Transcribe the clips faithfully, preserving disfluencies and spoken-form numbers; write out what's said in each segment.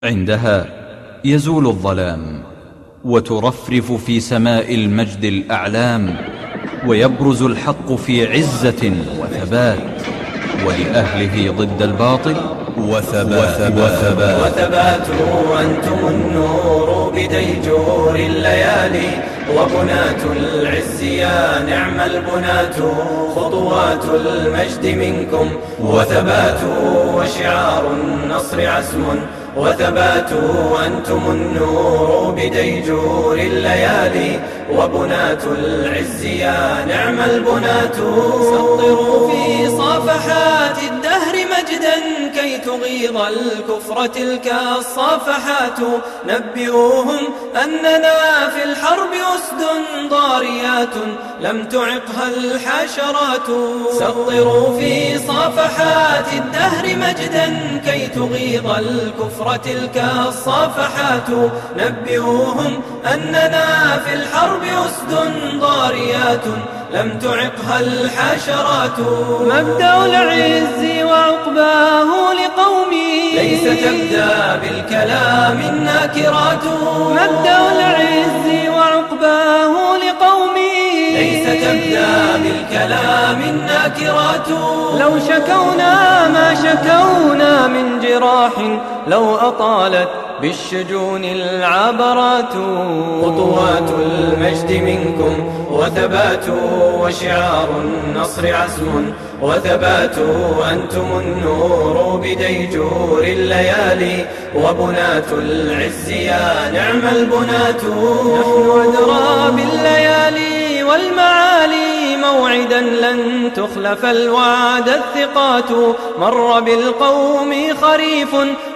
عندها يزول الظلام، وترفرف في سماء المجد الأعلام، ويبرز الحق في عزة وثبات، ولأهله ضد الباطل وثبات, وثبات, وثبات. أنتم النور بديجور الليالي، وبنات العز يا نعم البنات، خطوات المجد منكم وثبات، وشعار النصر عزم وثبات. أنتم النور بديجور الليالي، وبنات العز يا نعم البنات. سطروا في صفحات الدهر مجدا كي تغيظ الكفر تلك الصفحات، نبئوهم أننا في الحرب أسد ضاريات لم تعقها الحشرات. سطروا في صفحات الدهر مجدا كي تغيظ الكفر تلك الصفحات، نبئوهم أننا في الحرب أسد ضاريات لم تعقها الحشرات. مبدأ العز وعقباه لقومي ليس تبدأ بالكلام الناكرات. مبدأ العز وعقباه لقومي ليس تبدأ بالكلام الناكرات. لو شكونا ما شكونا من جراح، لو أطالت بالشجون العبرات. خطوات المجد منكم وثبات، وشعار النصر عزم وثبات. أنتم النور بديجور الليالي، وبنات العز يا نعم البنات. نحن أدرى بالليالي والمعالي، موعدا لن تخلف الوعد الثقات. مر بالقوم خريف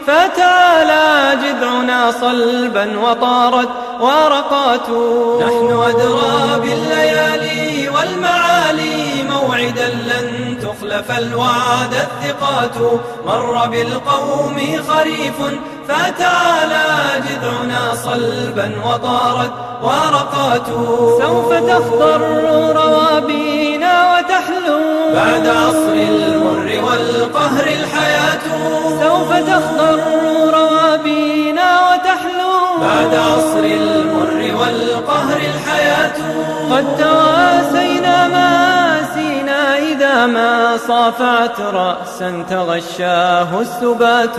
فتعالى جذعنا صلبا وطارت ورقات. نحن أدرى بالليالي والمعالي، موعدا لن تخلف الوعد الثقات. مر بالقوم خريف فتعالى جذعنا صلبا وطارت ورقات. سوف تخضر روابينا وتحلو بعد عصر المر والقهر الحياة. سوف تخضر روابينا وتحلو بعد عصر المر والقهر الحياة. قد تواسينا ماسينا إذا ما صافعت رأسا تغشاه السبات.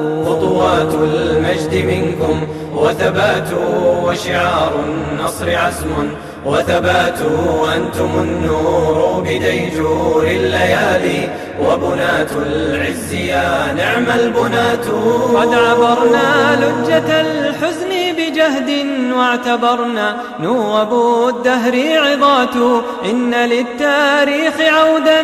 خطوات المجد منكم وثبات، وشعار النصر عزم وثبات. أنتم النور بديجور الليالي، وبنات العز يا نعم البنات. قد عبرنا لجة الحزن بجهد، واعتبرنا نوب الدهر عظات. إن للتاريخ عودا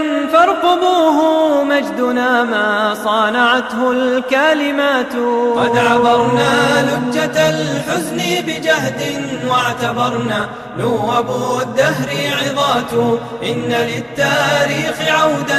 فارقبوه، مجدنا ما صانعته الكلمات. قد عبرنا لجة الحزن بجهد، واعتبرنا نوب الدهر عظات. إن للتاريخ عودا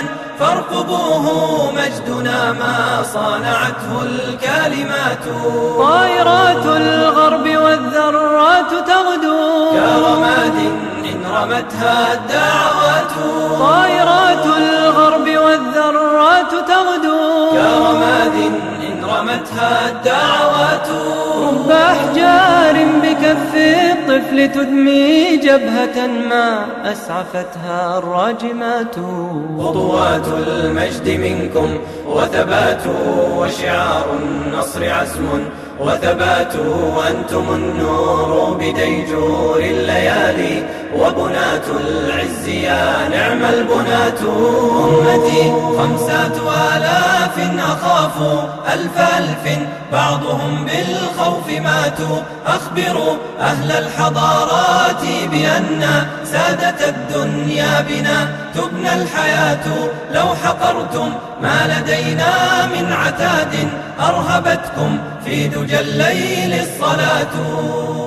فارقبوه، مجدنا ما صانعته الكلمات. طائرات الغرب والذرات تغدو كرماد إن رمتها الدعوات. طائرات الغرب والذرات تغدو كرماد إن رمتها الدعوات. رب أحجار بكف الطفل تدمي جبهة ما أسعفتها الراجمات. خطوات المجد منكم وثبات، وشعار النصر عزم وثبات. أنتم النور بديجور الليالي، وبنات العز يا نعم البنات. أمتي خمسة آلاف أخاف ألف ألف بعضهم بالخوف ماتوا. أخبروا أهل الحضارات بأن سادة الدنيا بنا تبنى الحياة. لو حقرتم ما لدينا من عتاد، أرهبتكم في دجى الليل الصلاة.